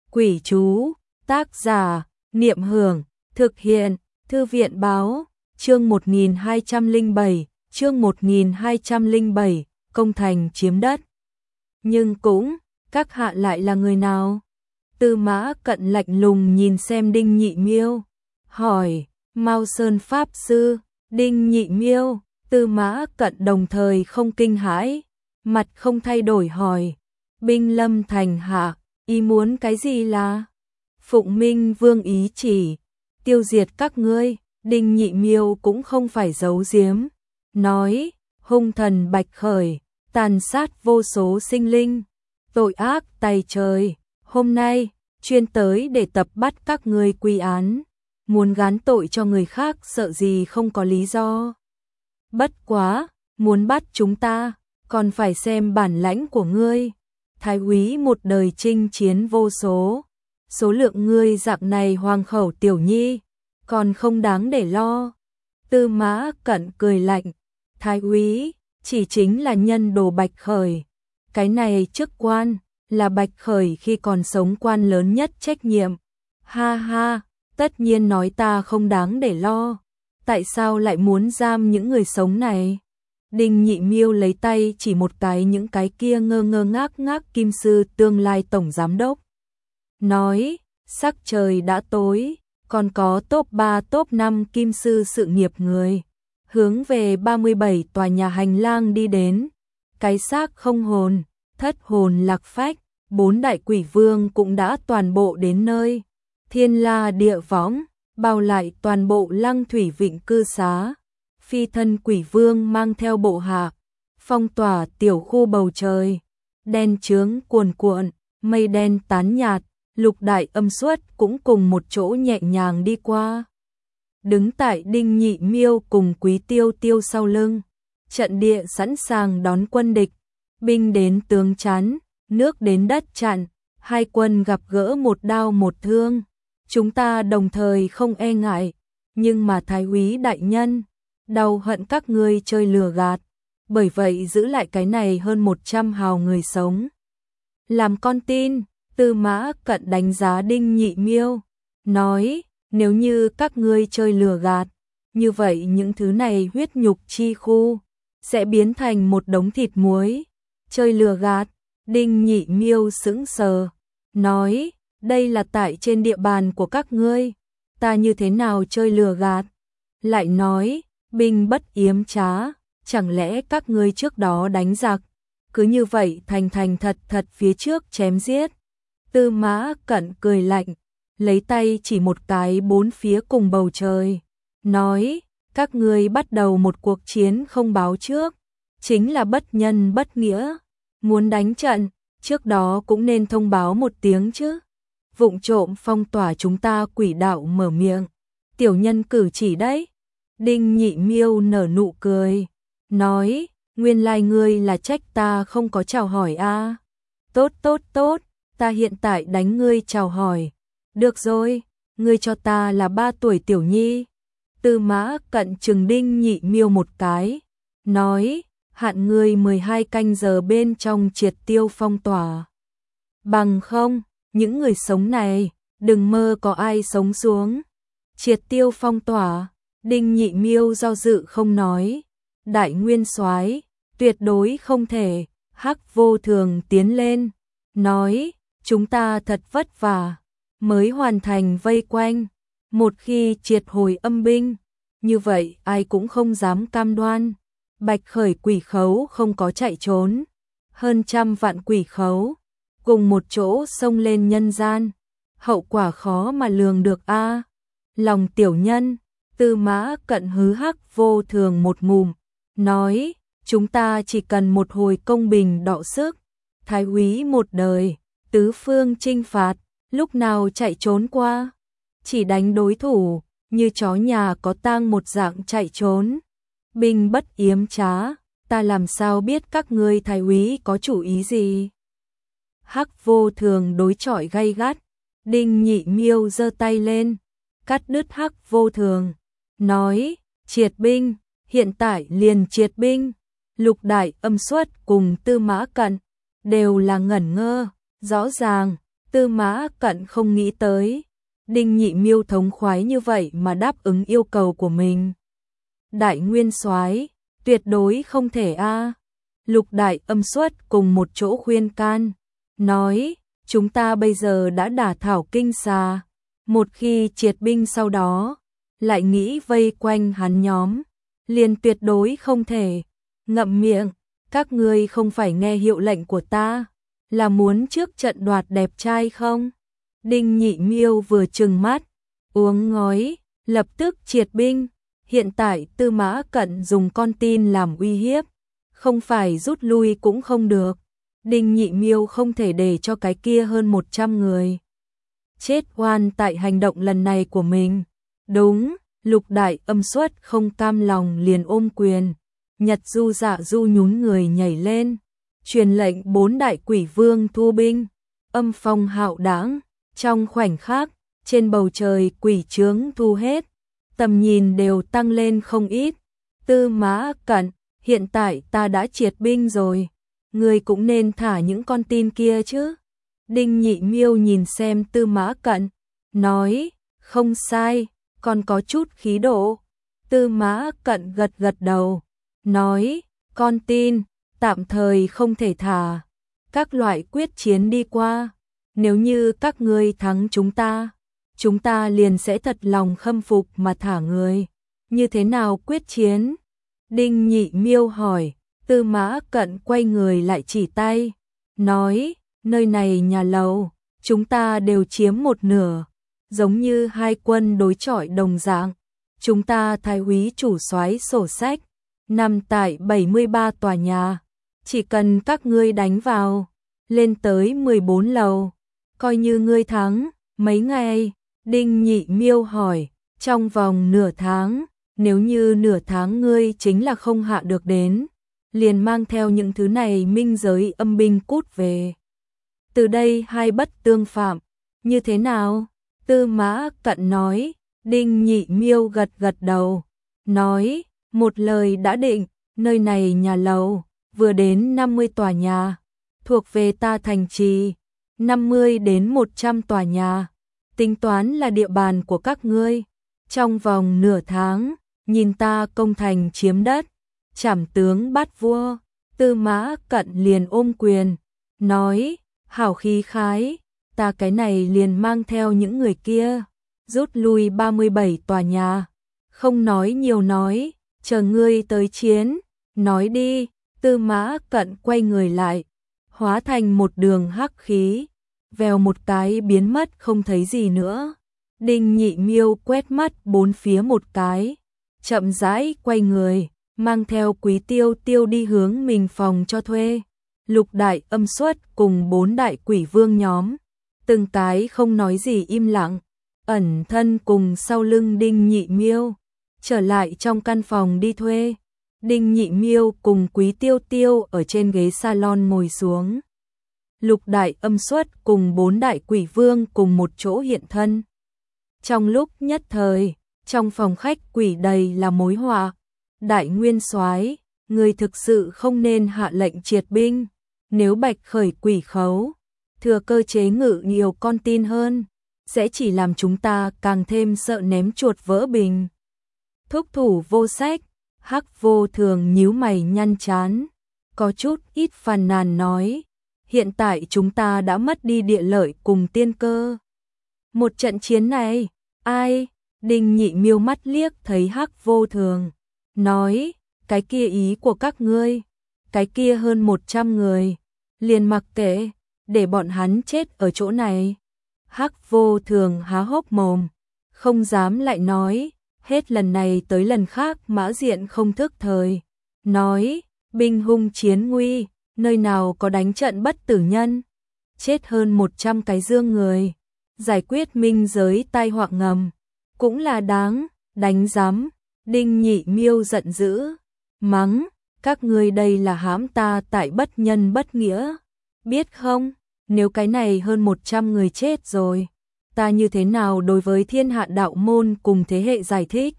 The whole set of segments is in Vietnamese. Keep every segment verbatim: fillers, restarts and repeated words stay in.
Quỷ chú, tác giả, Niệm Hưởng, thực hiện, Thư viện báo, chương một nghìn hai trăm lẻ bảy, chương một nghìn hai trăm lẻ bảy, công thành chiếm đất. Nhưng cũng, các hạ lại là người nào? Tư Mã Cận lạnh lùng nhìn xem Đinh Nhị Miêu, hỏi, Mao Sơn Pháp Sư, Đinh Nhị Miêu, Tư Mã Cận đồng thời không kinh hãi, mặt không thay đổi hỏi, binh lâm thành hạ, ý muốn cái gì là? Phụng Minh Vương ý chỉ, tiêu diệt các ngươi. Đinh Nhị Miêu cũng không phải giấu giếm, nói, hung thần bạch khởi, tàn sát vô số sinh linh, tội ác tày trời, hôm nay, chuyên tới để tập bắt các ngươi quy án, muốn gán tội cho người khác sợ gì không có lý do. Bất quá, muốn bắt chúng ta, còn phải xem bản lãnh của ngươi. Thái úy một đời chinh chiến vô số, số lượng ngươi dạng này hoàng khẩu tiểu nhi, còn không đáng để lo. Tư Mã Cận cười lạnh, Thái úy, chỉ chính là nhân đồ Bạch Khởi. Cái này chức quan, là Bạch Khởi khi còn sống quan lớn nhất trách nhiệm. Ha ha, tất nhiên nói ta không đáng để lo. Tại sao lại muốn giam những người sống này? Đinh Nhị Miêu lấy tay chỉ một cái những cái kia ngơ ngơ ngác ngác kim sư tương lai tổng giám đốc. Nói, sắc trời đã tối, còn có top ba top năm kim sư sự nghiệp người. Hướng về ba mươi bảy tòa nhà hành lang đi đến. Cái xác không hồn, thất hồn lạc phách, bốn đại quỷ vương cũng đã toàn bộ đến nơi. Thiên la địa võng, bao lại toàn bộ Lăng Thủy Vịnh cư xá. Phi thân quỷ vương mang theo bộ hạ, phong tỏa tiểu khu bầu trời. Đen chướng cuồn cuộn, mây đen tán nhạt, lục đại âm xuất cũng cùng một chỗ nhẹ nhàng đi qua. Đứng tại Đinh Nhị Miêu cùng Quý Tiêu Tiêu sau lưng, trận địa sẵn sàng đón quân địch, binh đến tướng chắn, nước đến đất chặn, hai quân gặp gỡ một đao một thương. Chúng ta đồng thời không e ngại, nhưng mà Thái úy đại nhân, đau hận các ngươi chơi lừa gạt, bởi vậy giữ lại cái này hơn một trăm hào người sống. Làm con tin, Tư Mã Cận đánh giá Đinh Nhị Miêu, nói, nếu như các ngươi chơi lừa gạt, như vậy những thứ này huyết nhục chi khu, sẽ biến thành một đống thịt muối. Chơi lừa gạt, Đinh Nhị Miêu sững sờ, nói, đây là tại trên địa bàn của các ngươi, ta như thế nào chơi lừa gạt? Lại nói, binh bất yếm trá, chẳng lẽ các ngươi trước đó đánh giặc, cứ như vậy thành thành thật thật phía trước chém giết. Tư Mã Cận cười lạnh, lấy tay chỉ một cái bốn phía cùng bầu trời, nói, các ngươi bắt đầu một cuộc chiến không báo trước, chính là bất nhân bất nghĩa, muốn đánh trận, trước đó cũng nên thông báo một tiếng chứ. Vụng trộm phong tỏa chúng ta quỷ đạo mở miệng, tiểu nhân cử chỉ đấy. Đinh Nhị Miêu nở nụ cười, nói, nguyên lai ngươi là trách ta không có chào hỏi a. À? Tốt tốt tốt, ta hiện tại đánh ngươi chào hỏi. Được rồi, ngươi cho ta là ba tuổi tiểu nhi. Tư Mã Cận trừng Đinh Nhị Miêu một cái, nói, hạn ngươi mười hai canh giờ bên trong triệt tiêu phong tỏa. Bằng không, những người sống này, đừng mơ có ai sống xuống. Triệt tiêu phong tỏa. Đinh Nhị Miêu do dự không nói, đại nguyên soái, tuyệt đối không thể. Hắc Vô Thường tiến lên, nói, chúng ta thật vất vả mới hoàn thành vây quanh, một khi triệt hồi âm binh, như vậy ai cũng không dám cam đoan. Bạch Khởi quỷ khấu không có chạy trốn, hơn trăm vạn quỷ khấu cùng một chỗ xông lên nhân gian, hậu quả khó mà lường được a. À. Lòng tiểu nhân, Tư Mã Cận hứ Hắc Vô Thường một ngụm, nói, chúng ta chỉ cần một hồi công bình đọ sức, thái úy một đời, tứ phương chinh phạt, lúc nào chạy trốn qua, chỉ đánh đối thủ, như chó nhà có tang một dạng chạy trốn. Binh bất yếm trá, ta làm sao biết các ngươi thái úy có chủ ý gì? Hắc Vô Thường đối chọi gay gắt, Đinh Nhị Miêu giơ tay lên, cắt đứt Hắc Vô Thường, nói, triệt binh, hiện tại liền triệt binh. Lục đại âm xuất cùng Tư Mã Cận đều là ngẩn ngơ, rõ ràng Tư Mã Cận không nghĩ tới, Đinh Nhị Miêu thống khoái như vậy mà đáp ứng yêu cầu của mình. Đại Nguyên Soái, tuyệt đối không thể a. Lục Đại Âm Xuất cùng một chỗ khuyên can, nói, chúng ta bây giờ đã đả thảo kinh xà, một khi triệt binh sau đó, lại nghĩ vây quanh hắn nhóm, liền tuyệt đối không thể. Ngậm miệng, các ngươi không phải nghe hiệu lệnh của ta, là muốn trước trận đoạt đẹp trai không? Đinh Nhị Miêu vừa trừng mắt, uống ngói, lập tức triệt binh. Hiện tại Tư Mã Cận dùng con tin làm uy hiếp, không phải rút lui cũng không được. Đinh Nhị Miêu không thể để cho cái kia hơn một trăm người chết oan tại hành động lần này của mình. Đúng, Lục Đại Âm Xuất không cam lòng liền ôm quyền. Nhật Du Dạ Du nhún người nhảy lên, truyền lệnh bốn đại quỷ vương thu binh. Âm phong hạo đãng, trong khoảnh khắc, trên bầu trời quỷ trướng thu hết, tầm nhìn đều tăng lên không ít. Tư Mã Cận, hiện tại ta đã triệt binh rồi, người cũng nên thả những con tin kia chứ. Đinh Nhị Miêu nhìn xem Tư Mã Cận, nói, không sai, còn có chút khí độ. Tư Mã Cận gật gật đầu, nói, con tin, tạm thời không thể thả, các loại quyết chiến đi qua, nếu như các ngươi thắng chúng ta, chúng ta liền sẽ thật lòng khâm phục mà thả người. Như thế nào quyết chiến? Đinh Nhị Miêu hỏi. Tư Mã Cận quay người lại chỉ tay, nói, nơi này nhà lầu, chúng ta đều chiếm một nửa, giống như hai quân đối chọi đồng dạng. Chúng ta thái úy chủ soái sổ sách, nằm tại bảy mươi ba tòa nhà, chỉ cần các ngươi đánh vào, lên tới mười bốn lầu, coi như ngươi thắng. Mấy ngày? Đinh Nhị Miêu hỏi. Trong vòng nửa tháng, nếu như nửa tháng ngươi chính là không hạ được đến, liền mang theo những thứ này minh giới âm binh cút về. Từ đây hai bất tương phạm, như thế nào? Tư Mã Cận nói. Đinh Nhị Miêu gật gật đầu, nói, một lời đã định, nơi này nhà lầu, vừa đến năm mươi tòa nhà, thuộc về ta thành trì, năm mươi đến một trăm tòa nhà, tính toán là địa bàn của các ngươi. Trong vòng nửa tháng, nhìn ta công thành chiếm đất, trảm tướng bắt vua. Tư Mã Cận liền ôm quyền, nói, hảo khí khái, ta cái này liền mang theo những người kia, rút lui ba mươi bảy tòa nhà, không nói nhiều nói, chờ ngươi tới chiến, nói đi. Tư Mã Cận quay người lại, hóa thành một đường hắc khí, vèo một cái biến mất không thấy gì nữa. Đinh Nhị Miêu quét mắt bốn phía một cái, chậm rãi quay người, mang theo Quý Tiêu Tiêu đi hướng mình phòng cho thuê. Lục Đại Âm Xuất cùng bốn đại quỷ vương nhóm, từng cái không nói gì im lặng, ẩn thân cùng sau lưng Đinh Nhị Miêu, trở lại trong căn phòng đi thuê. Đinh Nhị Miêu cùng Quý Tiêu Tiêu ở trên ghế salon ngồi xuống. Lục Đại Âm Xuất cùng bốn đại quỷ vương cùng một chỗ hiện thân. Trong lúc nhất thời, trong phòng khách quỷ đầy là mối họa. Đại Nguyên Soái, người thực sự không nên hạ lệnh triệt binh, nếu Bạch khởi quỷ khấu, thừa cơ chế ngự nhiều con tin hơn, sẽ chỉ làm chúng ta càng thêm sợ ném chuột vỡ bình. Thúc thủ vô sách, Hắc Vô Thường nhíu mày nhăn chán, có chút ít phàn nàn nói, hiện tại chúng ta đã mất đi địa lợi cùng tiên cơ. Một trận chiến này, ai? Đinh Nhị Miêu mắt liếc thấy Hắc Vô Thường, nói, cái kia ý của các ngươi, cái kia hơn một trăm người, liền mặc kệ, để bọn hắn chết ở chỗ này. Hắc Vô Thường há hốc mồm, không dám lại nói, hết lần này tới lần khác Mã Diện không thức thời, nói, binh hung chiến nguy, nơi nào có đánh trận bất tử nhân, chết hơn một trăm cái dương người, giải quyết minh giới tai họa ngầm, cũng là đáng, đánh giám. Đinh Nhị Miêu giận dữ, mắng, các ngươi đây là hãm ta tại bất nhân bất nghĩa, biết không, nếu cái này hơn một trăm người chết rồi, ta như thế nào đối với thiên hạ đạo môn cùng thế hệ giải thích.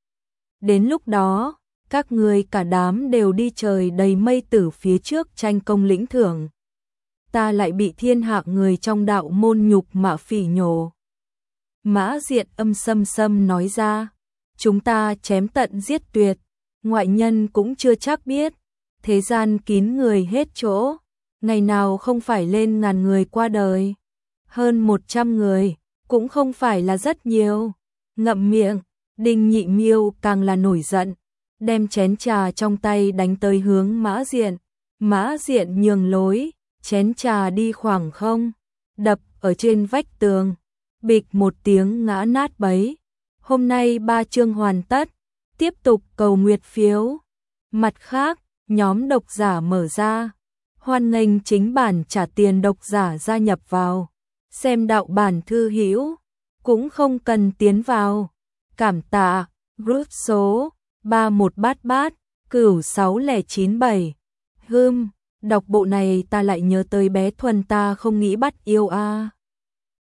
Đến lúc đó, các ngươi cả đám đều đi trời đầy mây tử phía trước tranh công lĩnh thưởng. ta lại bị thiên hạ người trong đạo môn nhục mạ phỉ nhổ. Mã Diện âm sâm sâm nói ra, chúng ta chém tận giết tuyệt, ngoại nhân cũng chưa chắc biết, thế gian kín người hết chỗ, ngày nào không phải lên ngàn người qua đời, hơn một trăm người, cũng không phải là rất nhiều. Ngậm miệng, Đinh Nhị Miêu càng là nổi giận, đem chén trà trong tay đánh tới hướng Mã Diện. Mã Diện nhường lối, chén trà đi khoảng không, đập ở trên vách tường, bịch một tiếng ngã nát bấy. Hôm nay ba chương hoàn tất, tiếp tục cầu nguyệt phiếu. Mặt khác, nhóm độc giả mở ra, hoan nghênh chính bản trả tiền độc giả gia nhập vào, xem đạo bản thư hữu, cũng không cần tiến vào. Cảm tạ, group số ba một bát bát, cửu sáu không chín bảy. Hưm, đọc bộ này ta lại nhớ tới bé Thuần ta không nghĩ bắt yêu a. À.